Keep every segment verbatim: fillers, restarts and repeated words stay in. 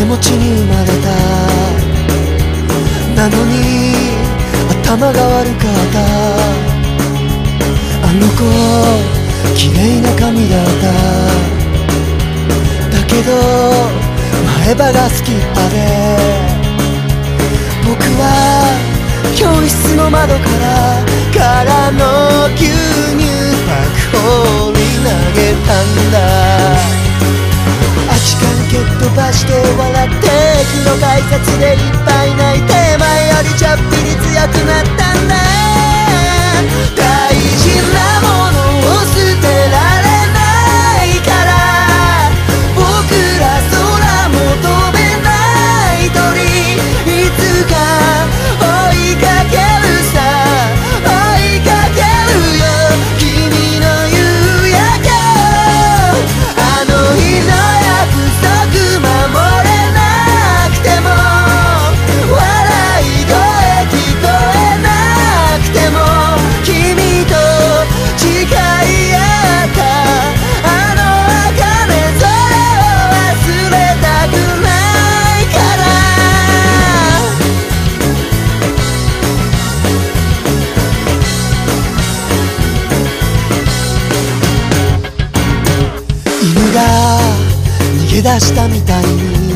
金持ちに生まれた。なのに頭が悪かった。あの子綺麗な髪だった。だけど前歯が好きったで、僕は教室の窓から空の牛乳パック放り投げたんだ。あちかに蹴っ飛ばして笑って昨日改札でいっぱい泣いて前よりちょっぴり強くなったんだ。大事なものを捨てられないから、僕ら空も飛べない鳥、いつか追いかけるさ、追いかけるよ君の夕焼けを。あの日の約束守れなくても、笑い声聞こえなくても、君と誓い合ったあの茜空を忘れたくないから。犬が逃げ出したみたいに、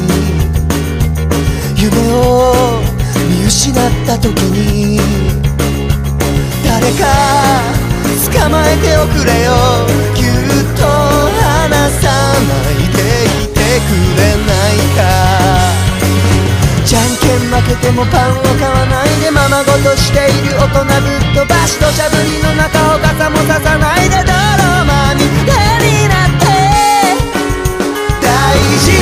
夢を見失った時に、誰か捕まえておくれよ。ぎゅっと離さないでいてくれないか。じゃんけん負けてもパンを買わないでままごとしている大人ぶっ飛ばし、土砂降りの中を傘もささないで泥まみれになって。大事